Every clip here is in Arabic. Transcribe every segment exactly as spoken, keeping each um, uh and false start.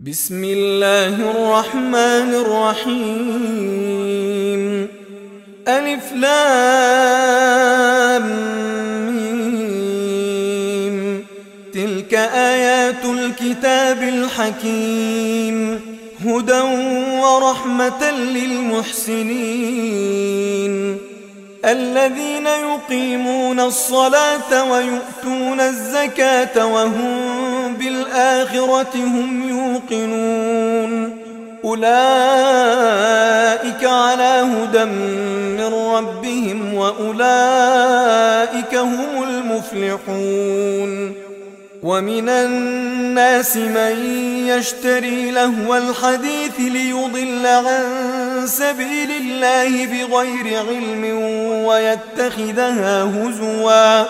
بسم الله الرحمن الرحيم. ألف لام ميم. تلك آيات الكتاب الحكيم، هدى ورحمة للمحسنين الذين يقيمون الصلاة ويؤتون الزكاة وهم بالآخرة هم يوقنون. أولئك على هدى من ربهم وأولئك هم المفلحون. ومن الناس من يشتري لهو الحديث ليضل عن سبيل الله بغير علم ويتخذها هزوا،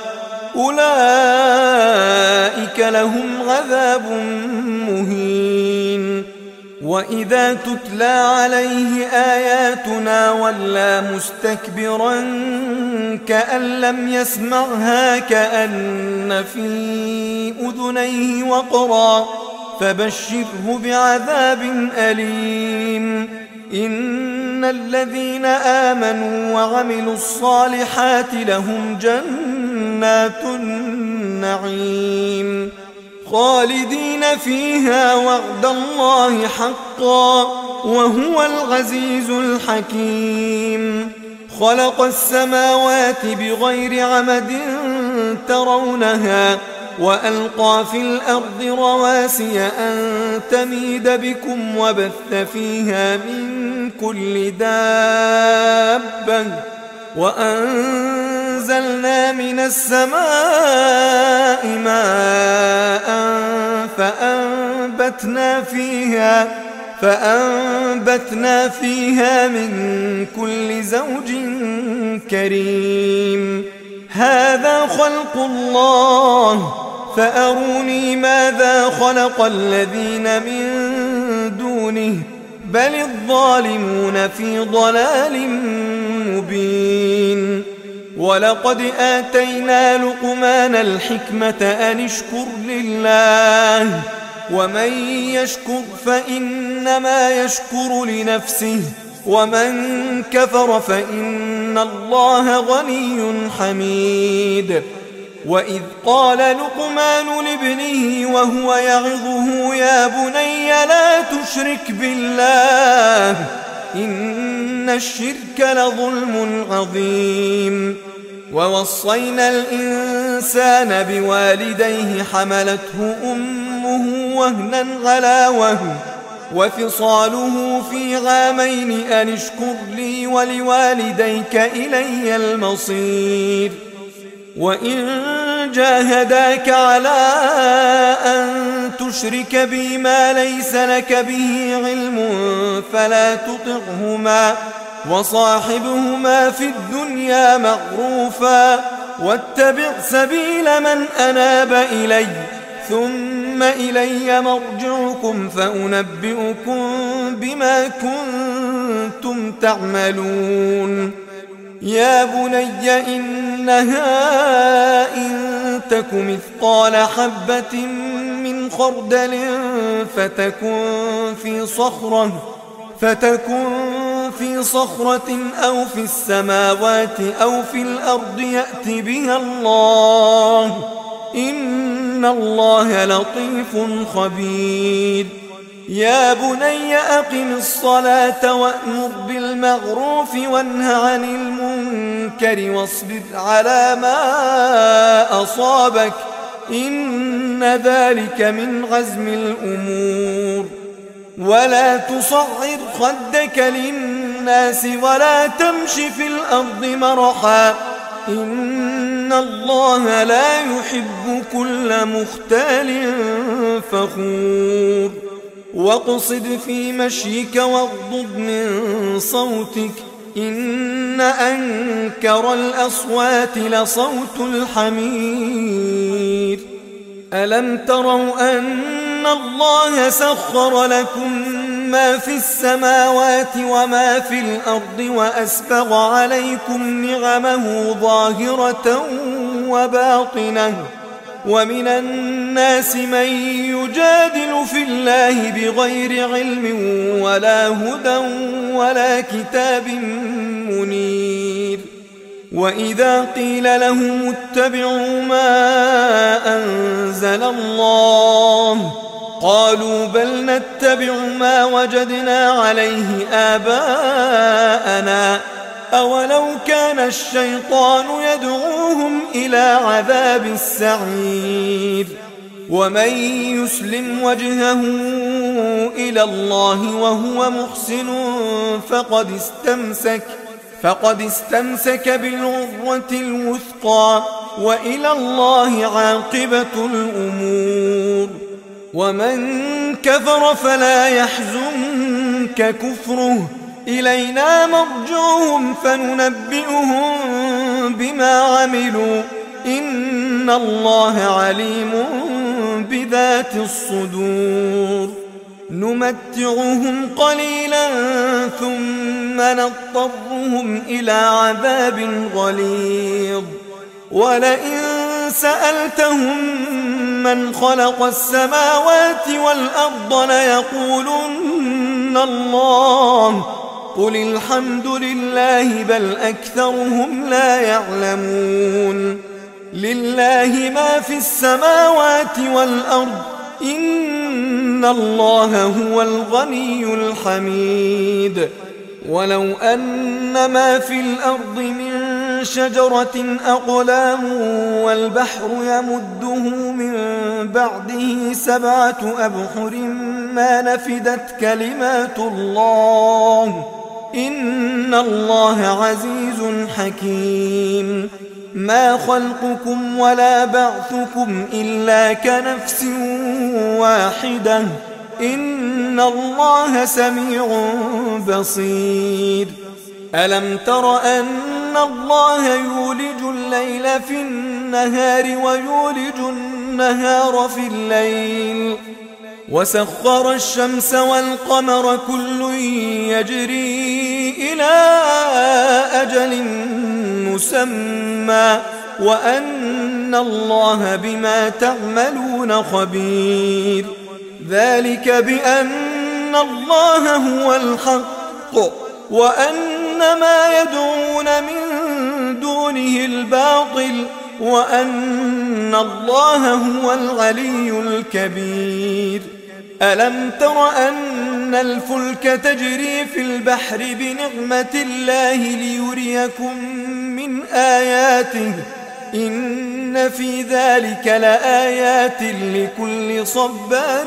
أولئك لهم عذاب مهين. وإذا تتلى عليه آياتنا ولى مستكبرا كأن لم يسمعها كأن في أذنيه وقرا، فبشره بعذاب أليم. إن الذين آمنوا وعملوا الصالحات لهم جنات النعيم خالدين فيها وعد الله حقا وهو العزيز الحكيم. خلق السماوات بغير عمد ترونها وألقى في الأرض رواسي أن تميد بكم وبث فيها من كل دابة وأنزلنا من السماء ماء فأنبتنا فيها فأنبتنا فيها من كل زوج كريم. هذا خلق الله فأروني ماذا خلق الذين من دونه بل الظالمون في ضلال مبين. ولقد آتينا لقمان الحكمة أن اشكر لله ومن يشكر فإنما يشكر لنفسه ومن كفر فإن الله غني حميد. وإذ قال لقمان لابنه وهو يعظه يا بني لا تشرك بالله إن الشرك لظلم عظيم. ووصينا الإنسان بوالديه حملته أمه وهنا على وهن وفصاله في عامين أن اشكر لي ولوالديك إلي المصير. وإن جاهداك على أن تشرك بي ما ليس لك به علم فلا تطعهما وصاحبهما في الدنيا معروفا واتبع سبيل من أناب إلي ثم إلي مرجعكم فأنبئكم بما كنتم تعملون. يا بني إنها إن تك مثقال حبة من خردل فتكن في صخرة فتكن في صخرة أو في السماوات أو في الأرض يأت بها الله إن الله لطيف خبير. يا بني أقم الصلاة وأمر بالمعروف وانه عن المنكر واصبر على ما أصابك إن ذلك من عزم الأمور. ولا تصعر خدك للناس ولا تمش في الأرض مرحا إن الله لا يحب كل مختال فخور. واقصد في مشيك واغضض من صوتك إن أنكر الأصوات لصوت الحمير. ألم تروا أن الله سخر لكم ما في السماوات وما في الأرض وأسبغ عليكم نعمه ظاهرة وباطنة ومن الناس من يجادل في الله بغير علم ولا هدى ولا كتاب منير. وإذا قيل لهم اتبعوا ما أنزل الله قالوا بل نتبع ما وجدنا عليه آباءنا أولو كان الشيطان يدعوهم إلى عذاب السعير. ومن يسلم وجهه إلى الله وهو محسن فقد استمسك فقد استمسك بالعروة الوثقى وإلى الله عاقبة الأمور. ومن كفر فلا يحزنك كفره إلينا مرجعهم فننبئهم بما عملوا إن الله عليم بذات الصدور. نمتعهم قليلا ثم نضطرهم إلى عذاب غليظ. ولئن سألتهم من خلق السماوات والأرض ليقولن الله قل الحمد لله بل أكثرهم لا يعلمون. لله ما في السماوات والأرض إن الله هو الغني الحميد. ولو أن ما في الأرض من شجرة أقلام والبحر يمده من بعده سبعة أبحر ما نفدت كلمات الله إن الله عزيز حكيم. ما خلقكم ولا بعثكم إلا كنفس واحدة إن الله سميع بصير. ألم تر أن الله يولج الليل في النهار ويولج النهار في الليل وسخر الشمس والقمر كل يجري إلى أجل مسمى وأن الله بما تعملون خبير. ذلك بأن الله هو الحق وأن ما يدعون من دونه الباطل وأن الله هو العلي الكبير. ألم تر أن الفلك تجري في البحر بنعمة الله ليريكم من آياته إن في ذلك لآيات لكل صبار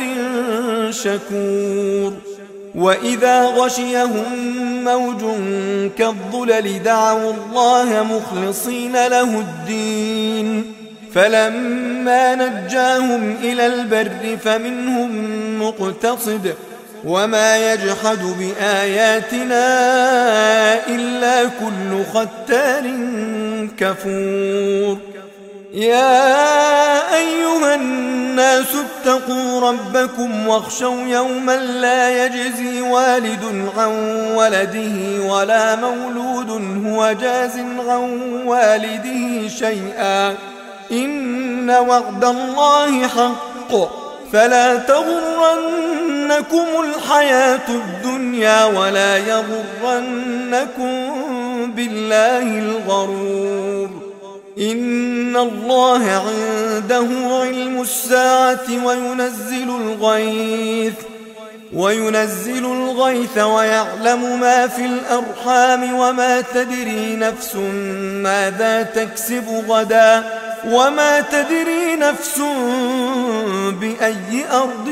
شكور. وإذا غشيهم موج كالظلل دعوا الله مخلصين له الدين فلما نجاهم إلى البر فمنهم مقتصد وما يجحد بآياتنا إلا كل ختار كفور. يا أيها الناس اتقوا ربكم واخشوا يوما لا يجزي والد عن ولده ولا مولود هو جاز عن والده شيئا إن وعد الله حق فلا تغرنكم الحياة الدنيا ولا يغرنكم بالله الغرور. إن الله عنده علم الساعة وينزل الغيث وينزل الغيث ويعلم ما في الأرحام وما تدري نفس ماذا تكسب غدا وما تدري نفس بأي أرض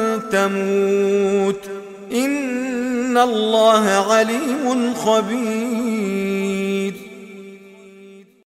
تموت إن الله عليم خبير.